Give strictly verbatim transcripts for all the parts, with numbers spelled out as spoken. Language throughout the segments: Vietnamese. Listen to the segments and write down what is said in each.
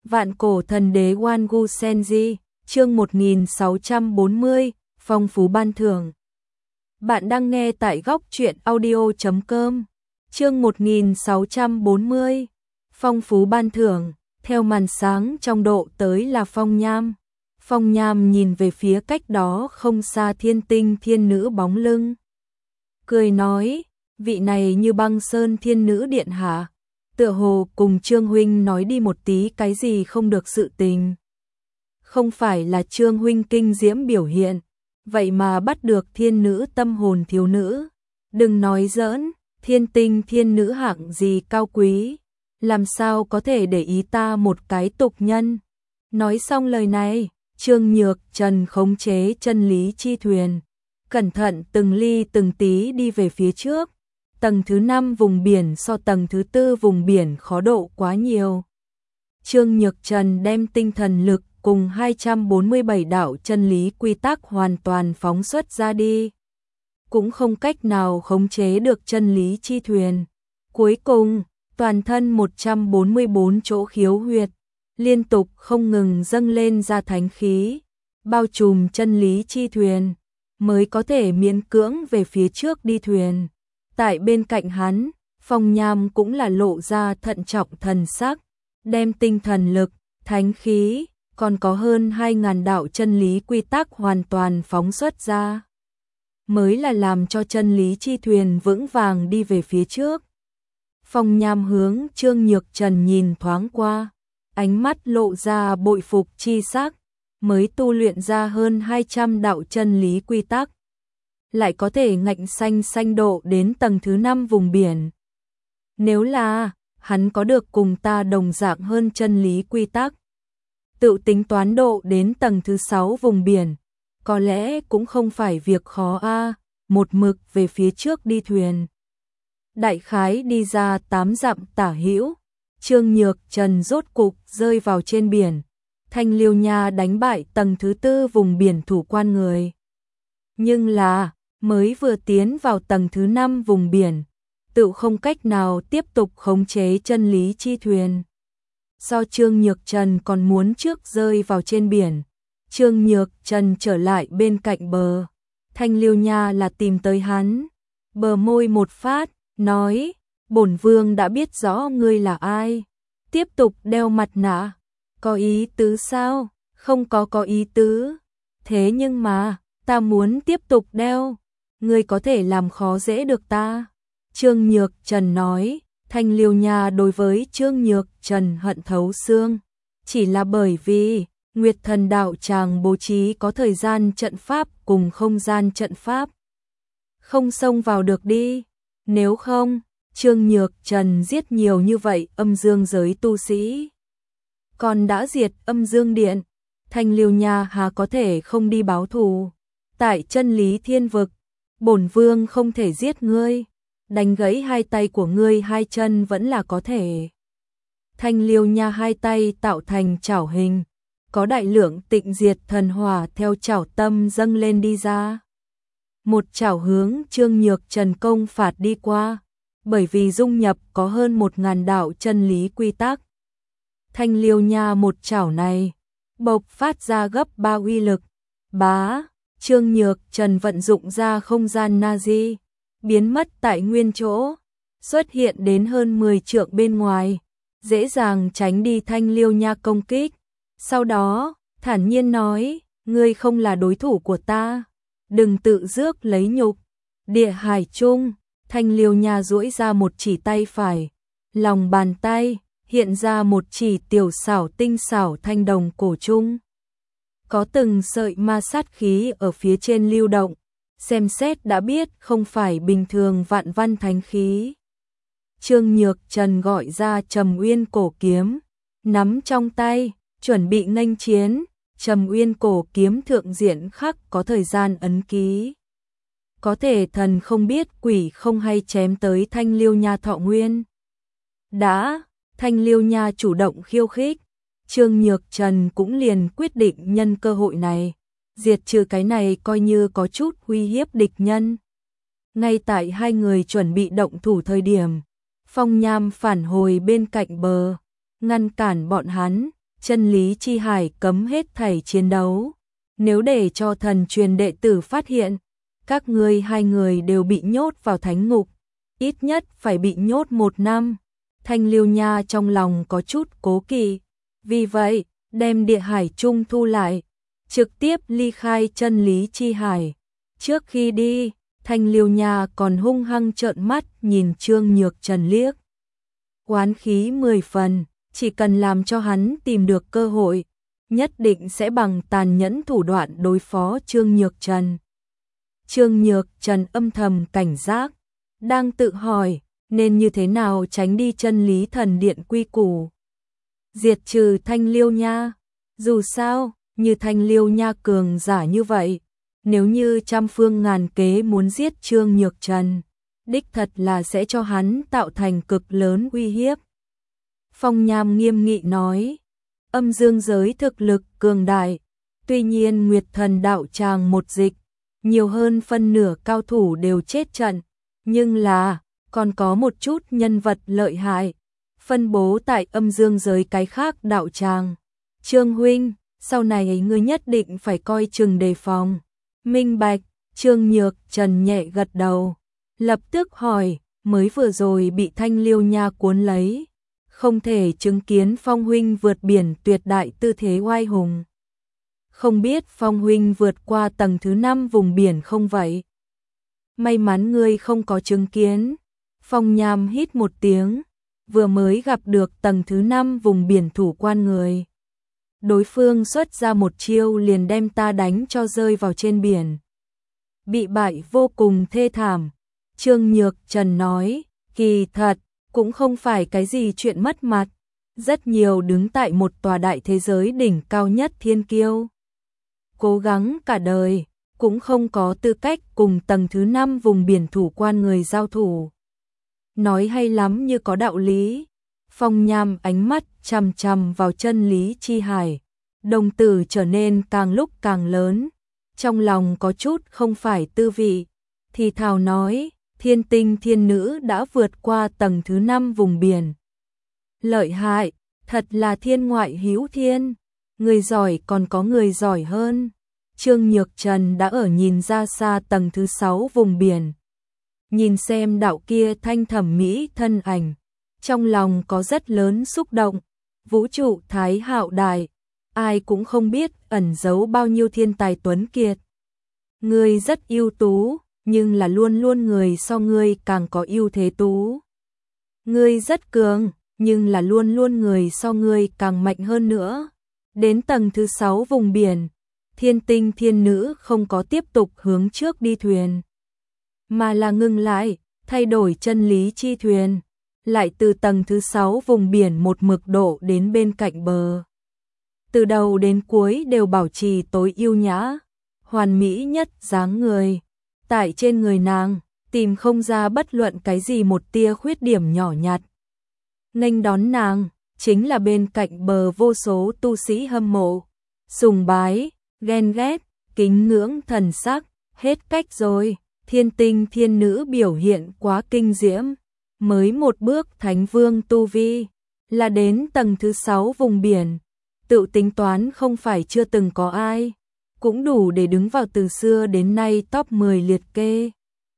Vạn cổ thần đế Wangu Senji, chương một nghìn sáu trăm bốn mươi, phong phú ban thưởng. Bạn đang nghe tại góc truyện audio chấm com, chương một nghìn sáu trăm bốn mươi, phong phú ban thưởng. Theo màn sáng trong độ tới là Phong Nham. Phong Nham nhìn về phía cách đó không xa thiên tinh thiên nữ bóng lưng. Cười nói, vị này như băng sơn thiên nữ điện hạ, tựa hồ cùng Trương huynh nói đi một tí cái gì không được sự tình. Không phải là Trương huynh kinh diễm biểu hiện, vậy mà bắt được thiên nữ tâm hồn thiếu nữ. Đừng nói giỡn, thiên tinh thiên nữ hạng gì cao quý, làm sao có thể để ý ta một cái tục nhân. Nói xong lời này, Trương Nhược Trần khống chế chân lý chi thuyền, cẩn thận từng ly từng tí đi về phía trước. Tầng thứ năm vùng biển so tầng thứ tư vùng biển khó độ quá nhiều. Trương Nhược Trần đem tinh thần lực cùng hai trăm bốn mươi bảy đạo chân lý quy tắc hoàn toàn phóng xuất ra đi. Cũng không cách nào khống chế được chân lý chi thuyền. Cuối cùng, toàn thân một trăm bốn mươi bốn chỗ khiếu huyệt, liên tục không ngừng dâng lên ra thánh khí, bao trùm chân lý chi thuyền, mới có thể miễn cưỡng về phía trước đi thuyền. Tại bên cạnh hắn, Phong Nham cũng là lộ ra thận trọng thần sắc, đem tinh thần lực, thánh khí, còn có hơn hai ngàn đạo chân lý quy tắc hoàn toàn phóng xuất ra. Mới là làm cho chân lý chi thuyền vững vàng đi về phía trước. Phong Nham hướng Trương Nhược Trần nhìn thoáng qua, ánh mắt lộ ra bội phục chi sắc, mới tu luyện ra hơn hai trăm đạo chân lý quy tắc, lại có thể ngạnh xanh xanh độ đến tầng thứ năm vùng biển. Nếu là hắn có được cùng ta đồng dạng hơn chân lý quy tắc, tự tính toán độ đến tầng thứ sáu vùng biển, có lẽ cũng không phải việc khó a. Một mực về phía trước đi thuyền. Đại khái đi ra tám dặm tả hữu, Trương Nhược Trần rốt cục rơi vào trên biển. Thanh Liêu Nha đánh bại tầng thứ tư vùng biển thủ quan người. Nhưng là, mới vừa tiến vào tầng thứ năm vùng biển, tự không cách nào tiếp tục khống chế chân lý chi thuyền. Do Trương Nhược Trần còn muốn trước rơi vào trên biển, Trương Nhược Trần trở lại bên cạnh bờ. Thanh Liêu Nha là tìm tới hắn, bờ môi một phát, nói, bổn vương đã biết rõ ngươi là ai. Tiếp tục đeo mặt nạ, có ý tứ sao? Không có có ý tứ. Thế nhưng mà, ta muốn tiếp tục đeo, ngươi có thể làm khó dễ được ta. Trương Nhược Trần nói, Thanh Liêu Nha đối với Trương Nhược Trần hận thấu xương, chỉ là bởi vì Nguyệt Thần đạo tràng bố trí có thời gian trận pháp cùng không gian trận pháp. Không xông vào được đi, nếu không, Trương Nhược Trần giết nhiều như vậy âm dương giới tu sĩ. Còn đã diệt âm dương điện, Thanh Liêu Nha hà có thể không đi báo thù. Tại chân lý thiên vực, bổn vương không thể giết ngươi, đánh gãy hai tay của ngươi hai chân vẫn là có thể. Thanh Liêu Nha hai tay tạo thành chảo hình, có đại lượng tịnh diệt thần hỏa theo chảo tâm dâng lên đi ra. Một chảo hướng Trương Nhược Trần công phạt đi qua, bởi vì dung nhập có hơn một ngàn đạo chân lý quy tắc. Thanh Liêu Nha một chảo này, bộc phát ra gấp ba uy lực. Bá, Trương Nhược Trần vận dụng ra không gian Nazi, biến mất tại nguyên chỗ, xuất hiện đến hơn mười trượng bên ngoài, dễ dàng tránh đi Thanh Liêu Nha công kích. Sau đó, thản nhiên nói, ngươi không là đối thủ của ta, đừng tự rước lấy nhục. Địa hải trung, Thanh Liêu Nha duỗi ra một chỉ tay phải, lòng bàn tay hiện ra một chỉ tiểu xảo tinh xảo thanh đồng cổ trung. Có từng sợi ma sát khí ở phía trên lưu động, xem xét đã biết không phải bình thường vạn văn thánh khí. Trương Nhược Trần gọi ra Trầm Uyên cổ kiếm, nắm trong tay, chuẩn bị nghênh chiến. Trầm Uyên cổ kiếm thượng diện khắc có thời gian ấn ký. Có thể thần không biết quỷ không hay chém tới Thanh Liêu Nha thọ nguyên. Đã, Thanh Liêu Nha chủ động khiêu khích, Trương Nhược Trần cũng liền quyết định nhân cơ hội này, diệt trừ cái này coi như có chút uy hiếp địch nhân. Ngay tại hai người chuẩn bị động thủ thời điểm, Phong Nham phản hồi bên cạnh bờ, ngăn cản bọn hắn. chân lý chi hải cấm hết thảy chiến đấu. Nếu để cho thần truyền đệ tử phát hiện, các ngươi hai người đều bị nhốt vào thánh ngục, ít nhất phải bị nhốt một năm. Thanh Liêu Nha trong lòng có chút cố kỵ, vì vậy, đem địa hải trung thu lại, trực tiếp ly khai chân lý chi hải. Trước khi đi, Thanh Liêu Nha còn hung hăng trợn mắt nhìn Trương Nhược Trần liếc. Oán khí mười phần, chỉ cần làm cho hắn tìm được cơ hội, nhất định sẽ bằng tàn nhẫn thủ đoạn đối phó Trương Nhược Trần. Trương Nhược Trần âm thầm cảnh giác, đang tự hỏi nên như thế nào tránh đi chân lý thần điện quy củ. Diệt trừ Thanh Liêu Nha, dù sao, như Thanh Liêu Nha cường giả như vậy, nếu như trăm phương ngàn kế muốn giết Trương Nhược Trần, đích thật là sẽ cho hắn tạo thành cực lớn uy hiếp. Phong Nham nghiêm nghị nói, âm dương giới thực lực cường đại, tuy nhiên Nguyệt Thần đạo tràng một dịch, nhiều hơn phân nửa cao thủ đều chết trận, nhưng là, còn có một chút nhân vật lợi hại, phân bố tại âm dương giới cái khác đạo tràng. Trương huynh, sau này ngươi nhất định phải coi chừng đề phòng. Minh bạch, Trương Nhược Trần nhẹ gật đầu, lập tức hỏi, mới vừa rồi bị Thanh Liêu Nha cuốn lấy, không thể chứng kiến Phong huynh vượt biển tuyệt đại tư thế oai hùng. Không biết Phong huynh vượt qua tầng thứ năm vùng biển không vậy? May mắn ngươi không có chứng kiến. Phong Nham hít một tiếng, vừa mới gặp được tầng thứ năm vùng biển thủ quan người. Đối phương xuất ra một chiêu liền đem ta đánh cho rơi vào trên biển. Bị bại vô cùng thê thảm. Trương Nhược Trần nói, kỳ thật, cũng không phải cái gì chuyện mất mặt. Rất nhiều đứng tại một tòa đại thế giới đỉnh cao nhất thiên kiêu. Cố gắng cả đời, cũng không có tư cách cùng tầng thứ năm vùng biển thủ quan người giao thủ. Nói hay lắm như có đạo lý. Phong Nham ánh mắt chằm chằm vào chân lý chi hải, đồng tử trở nên càng lúc càng lớn, trong lòng có chút không phải tư vị, thì thào nói, thiên tinh thiên nữ đã vượt qua tầng thứ năm vùng biển. Lợi hại, thật là thiên ngoại hữu thiên, người giỏi còn có người giỏi hơn. Trương Nhược Trần đã ở nhìn ra xa tầng thứ sáu vùng biển. Nhìn xem đạo kia thanh thẩm mỹ thân ảnh, trong lòng có rất lớn xúc động. Vũ trụ thái hạo đại, ai cũng không biết ẩn giấu bao nhiêu thiên tài tuấn kiệt. Ngươi rất ưu tú, nhưng là luôn luôn người so ngươi càng có ưu thế tú. Ngươi rất cường, nhưng là luôn luôn người so ngươi càng mạnh hơn nữa. Đến tầng thứ sáu vùng biển, thiên tinh thiên nữ không có tiếp tục hướng trước đi thuyền, mà là ngừng lại, thay đổi chân lý chi thuyền, lại từ tầng thứ sáu vùng biển một mực độ đến bên cạnh bờ. Từ đầu đến cuối đều bảo trì tối ưu nhã, hoàn mỹ nhất dáng người. Tại trên người nàng, tìm không ra bất luận cái gì một tia khuyết điểm nhỏ nhặt. Nghênh đón nàng, chính là bên cạnh bờ vô số tu sĩ hâm mộ, sùng bái, ghen ghét, kính ngưỡng thần sắc, hết cách rồi. Thiên tinh thiên nữ biểu hiện quá kinh diễm, mới một bước thánh vương tu vi, là đến tầng thứ sáu vùng biển, tự tính toán không phải chưa từng có ai, cũng đủ để đứng vào từ xưa đến nay top mười liệt kê.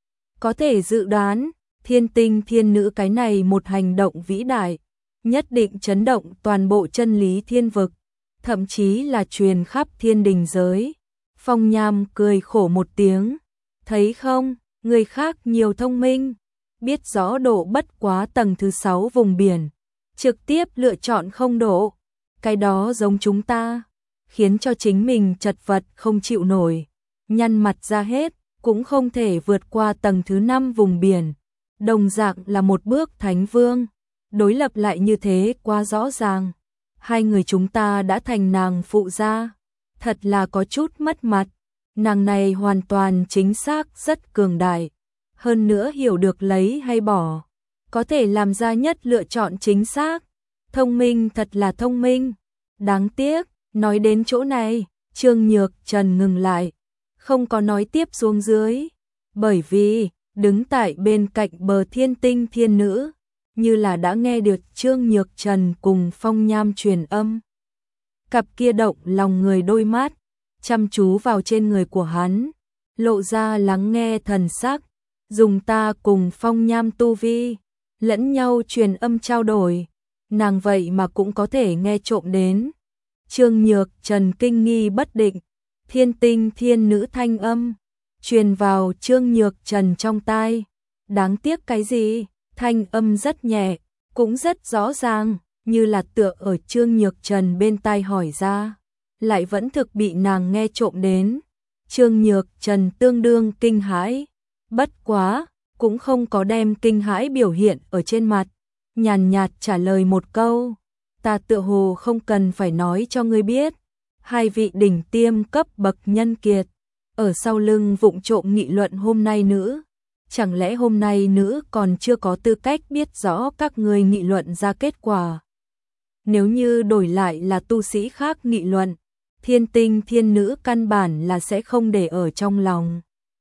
Có thể dự đoán, thiên tinh thiên nữ cái này một hành động vĩ đại, nhất định chấn động toàn bộ chân lý thiên vực, thậm chí là truyền khắp thiên đình giới. Phong Nham cười khổ một tiếng, thấy không, người khác nhiều thông minh, biết rõ độ bất quá tầng thứ sáu vùng biển, trực tiếp lựa chọn không độ, cái đó giống chúng ta, khiến cho chính mình chật vật không chịu nổi, nhăn mặt ra hết, cũng không thể vượt qua tầng thứ năm vùng biển, đồng dạng là một bước thánh vương, đối lập lại như thế quá rõ ràng, hai người chúng ta đã thành nàng phụ gia, thật là có chút mất mặt. Nàng này hoàn toàn chính xác rất cường đại, hơn nữa hiểu được lấy hay bỏ, có thể làm ra nhất lựa chọn chính xác, thông minh thật là thông minh. Đáng tiếc, nói đến chỗ này, Trương Nhược Trần ngừng lại, không có nói tiếp xuống dưới, bởi vì, đứng tại bên cạnh bờ thiên tinh thiên nữ, như là đã nghe được Trương Nhược Trần cùng Phong Nham truyền âm. cặp kia động lòng người đôi mắt, chăm chú vào trên người của hắn, lộ ra lắng nghe thần sắc, dùng ta cùng Phong Nham tu vi, lẫn nhau truyền âm trao đổi, nàng vậy mà cũng có thể nghe trộm đến. Trương Nhược Trần kinh nghi bất định, thiên tinh thiên nữ thanh âm truyền vào Trương Nhược Trần trong tai. Đáng tiếc cái gì? Thanh âm rất nhẹ, cũng rất rõ ràng, như là tựa ở Trương Nhược Trần bên tai hỏi ra, lại vẫn thực bị nàng nghe trộm đến. Trương Nhược Trần tương đương kinh hãi, bất quá, cũng không có đem kinh hãi biểu hiện ở trên mặt, nhàn nhạt trả lời một câu, ta tựa hồ không cần phải nói cho ngươi biết, hai vị đỉnh tiêm cấp bậc nhân kiệt, ở sau lưng vụng trộm nghị luận hôm nay nữ. Chẳng lẽ hôm nay nữ còn chưa có tư cách biết rõ các ngươi nghị luận ra kết quả? Nếu như đổi lại là tu sĩ khác nghị luận, thiên tinh thiên nữ căn bản là sẽ không để ở trong lòng.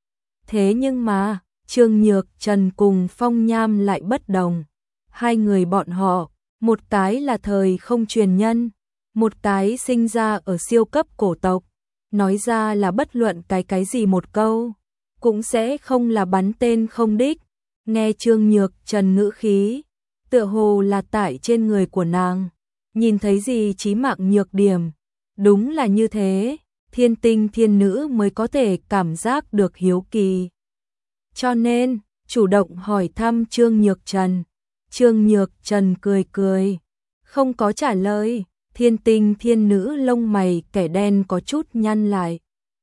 Thế nhưng mà, Trương Nhược Trần cùng Phong Nham lại bất đồng. Hai người bọn họ, một cái là thời không truyền nhân, một cái sinh ra ở siêu cấp cổ tộc, nói ra là bất luận cái cái gì một câu, cũng sẽ không là bắn tên không đích. Nghe Trương Nhược Trần ngữ khí, tựa hồ là tại trên người của nàng, nhìn thấy gì chí mạng nhược điểm. Đúng là như thế, thiên tinh thiên nữ mới có thể cảm giác được hiếu kỳ. Cho nên, chủ động hỏi thăm Trương Nhược Trần. Trương Nhược Trần cười cười, không có trả lời. Thiên tinh thiên nữ lông mày kẻ đen có chút nhăn lại.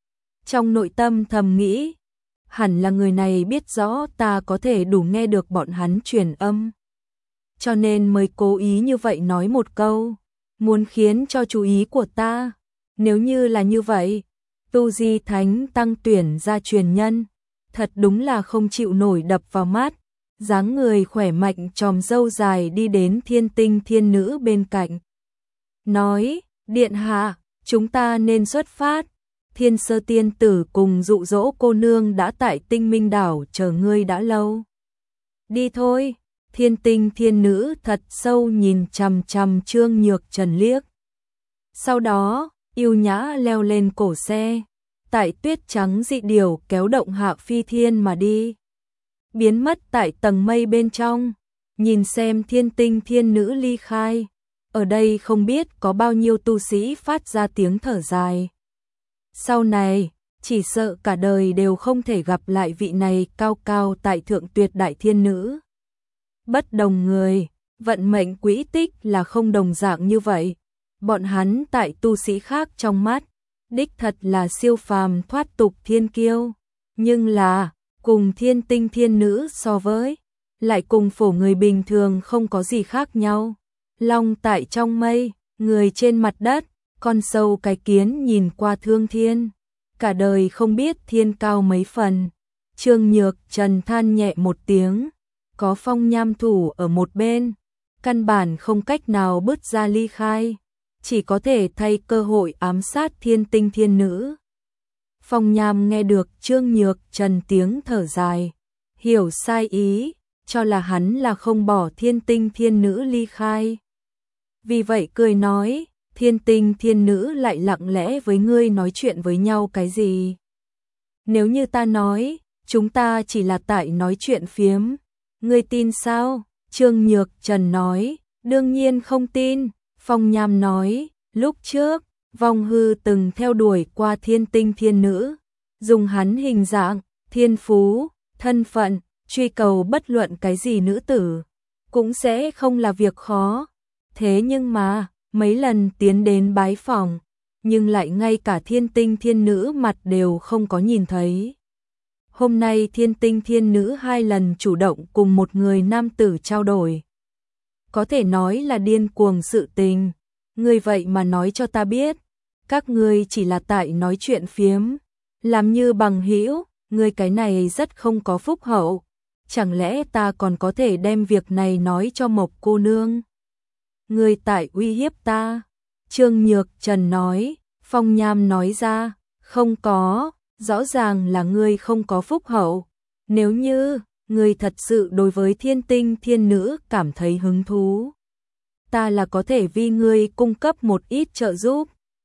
Trong nội tâm thầm nghĩ, hẳn là người này biết rõ ta có thể đủ nghe được bọn hắn truyền âm, cho nên mới cố ý như vậy nói một câu, muốn khiến cho chú ý của ta. Nếu như là như vậy, tu di thánh tăng tuyển ra truyền nhân, thật đúng là không chịu nổi đập vào mắt. Dáng người khỏe mạnh tròm râu dài đi đến thiên tinh thiên nữ bên cạnh, nói, điện hạ, chúng ta nên xuất phát. Thiên Sơ tiên tử cùng dụ dỗ cô nương đã tại Tinh Minh đảo chờ ngươi đã lâu. Đi thôi. Thiên tinh thiên nữ thật sâu nhìn chằm chằm Trương Nhược Trần liếc. Sau đó, yêu nhã leo lên cổ xe, tại tuyết trắng dị điều kéo động hạ phi thiên mà đi, biến mất tại tầng mây bên trong. Nhìn xem thiên tinh thiên nữ ly khai, ở đây không biết có bao nhiêu tu sĩ phát ra tiếng thở dài. Sau này, chỉ sợ cả đời đều không thể gặp lại vị này cao cao tại thượng tuyệt đại thiên nữ. Bất đồng người, vận mệnh quỹ tích là không đồng dạng như vậy. Bọn hắn tại tu sĩ khác trong mắt, đích thật là siêu phàm thoát tục thiên kiêu. Nhưng là, cùng thiên tinh thiên nữ so với, lại cùng phổ người bình thường không có gì khác nhau. Long tại trong mây, người trên mặt đất, con sâu cái kiến nhìn qua thương thiên, cả đời không biết thiên cao mấy phần. Trương Nhược Trần than nhẹ một tiếng, có Phong Nham thủ ở một bên, căn bản không cách nào bứt ra ly khai, chỉ có thể thay cơ hội ám sát thiên tinh thiên nữ. Phong Nham nghe được Trương Nhược Trần tiếng thở dài, hiểu sai ý, cho là hắn là không bỏ thiên tinh thiên nữ ly khai. Vì vậy cười nói, thiên tinh thiên nữ lại lặng lẽ với ngươi nói chuyện với nhau cái gì? Nếu như ta nói, chúng ta chỉ là tại nói chuyện phiếm, ngươi tin sao? Trương Nhược Trần nói, đương nhiên không tin. Phong Nham nói, lúc trước, Vong Hư từng theo đuổi qua thiên tinh thiên nữ, dùng hắn hình dạng, thiên phú, thân phận, truy cầu bất luận cái gì nữ tử, cũng sẽ không là việc khó. Thế nhưng mà, mấy lần tiến đến bái phòng, nhưng lại ngay cả thiên tinh thiên nữ mặt đều không có nhìn thấy. Hôm nay thiên tinh thiên nữ hai lần chủ động cùng một người nam tử trao đổi. Có thể nói là điên cuồng sự tình. Ngươi vậy mà nói cho ta biết, các ngươi chỉ là tại nói chuyện phiếm, làm như bằng hữu, ngươi cái này rất không có phúc hậu. Chẳng lẽ ta còn có thể đem việc này nói cho Mộc cô nương? Ngươi tại uy hiếp ta. Trương Nhược Trần nói. Phong Nham nói ra, không có, rõ ràng là ngươi không có phúc hậu. Nếu như, ngươi thật sự đối với thiên tinh thiên nữ cảm thấy hứng thú, ta là có thể vì ngươi cung cấp một ít trợ giúp.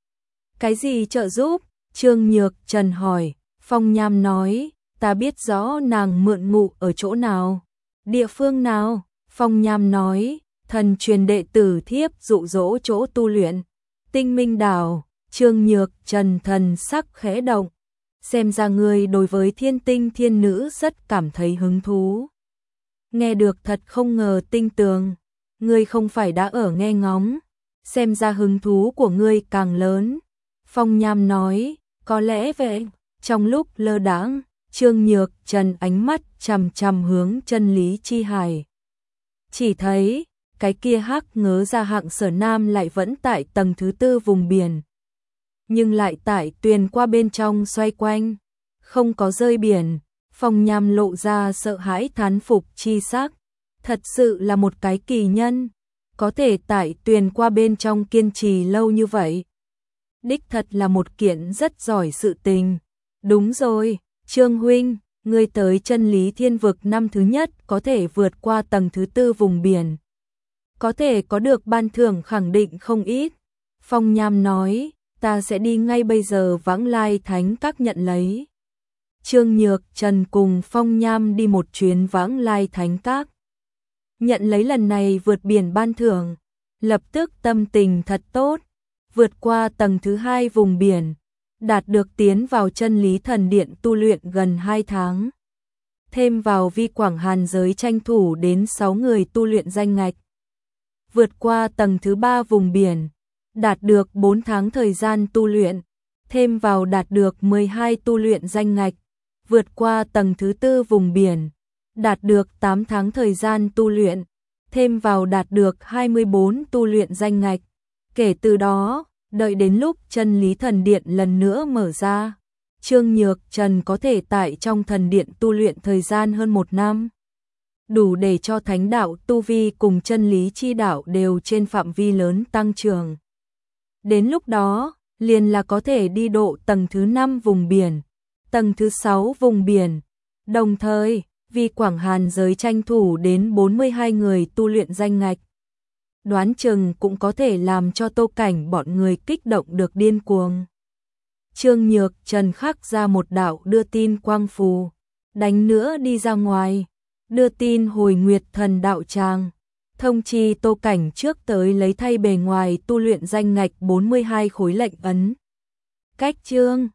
Cái gì trợ giúp? Trương Nhược Trần hỏi. Phong Nham nói, ta biết rõ nàng mượn ngụ ở chỗ nào. Địa phương nào? Phong Nham nói, thần truyền đệ tử thiếp dụ dỗ chỗ tu luyện. Tinh Minh Đảo. Trương Nhược Trần thần sắc khẽ động. Xem ra ngươi đối với thiên tinh thiên nữ rất cảm thấy hứng thú. Nghe được thật không ngờ tinh tường. Ngươi không phải đã ở nghe ngóng. Xem ra hứng thú của ngươi càng lớn. Phong Nham nói, có lẽ vậy. Trong lúc lơ đãng, Trương Nhược Trần ánh mắt chằm chằm hướng Chân Lý Chi Hải. Chỉ thấy, cái kia hắc ngớ ra hạng Sở Nam lại vẫn tại tầng thứ tư vùng biển. Nhưng lại tại tuyền qua bên trong xoay quanh, không có rơi biển. Phong Nham lộ ra sợ hãi thán phục chi sắc. Thật sự là một cái kỳ nhân, có thể tại tuyền qua bên trong kiên trì lâu như vậy. Đích thật là một kiện rất giỏi sự tình. Đúng rồi, Trương huynh, ngươi tới Chân Lý Thiên Vực năm thứ nhất có thể vượt qua tầng thứ tư vùng biển. Có thể có được ban thưởng khẳng định không ít. Phong Nham nói, ta sẽ đi ngay bây giờ Vãng Lai Thánh Các nhận lấy. Trương Nhược Trần cùng Phong Nham đi một chuyến Vãng Lai Thánh Các. Nhận lấy lần này vượt biển ban thưởng, lập tức tâm tình thật tốt, vượt qua tầng thứ hai vùng biển, đạt được tiến vào Chân Lý Thần Điện tu luyện gần hai tháng. Thêm vào Vi Quảng Hàn giới tranh thủ đến sáu người tu luyện danh ngạch. Vượt qua tầng thứ ba vùng biển, đạt được bốn tháng thời gian tu luyện, thêm vào đạt được mười hai tu luyện danh ngạch, vượt qua tầng thứ tư vùng biển, đạt được tám tháng thời gian tu luyện, thêm vào đạt được hai mươi bốn tu luyện danh ngạch. Kể từ đó, đợi đến lúc Chân Lý Thần Điện lần nữa mở ra, Trương Nhược Trần có thể tại trong thần điện tu luyện thời gian hơn một năm. Đủ để cho thánh đạo tu vi cùng chân lý chi đạo đều trên phạm vi lớn tăng trưởng. Đến lúc đó, liền là có thể đi độ tầng thứ năm vùng biển, tầng thứ sáu vùng biển. Đồng thời, Vi Quảng Hàn giới tranh thủ đến bốn mươi hai người tu luyện danh ngạch. Đoán chừng cũng có thể làm cho Tô Cảnh bọn người kích động được điên cuồng. Trương Nhược Trần khắc ra một đạo đưa tin quang phù, đánh nữa đi ra ngoài, đưa tin hồi Nguyệt Thần đạo tràng, thông chi Tô Cảnh trước tới lấy thay bề ngoài tu luyện danh ngạch bốn mươi hai khối lệnh ấn. Cách chương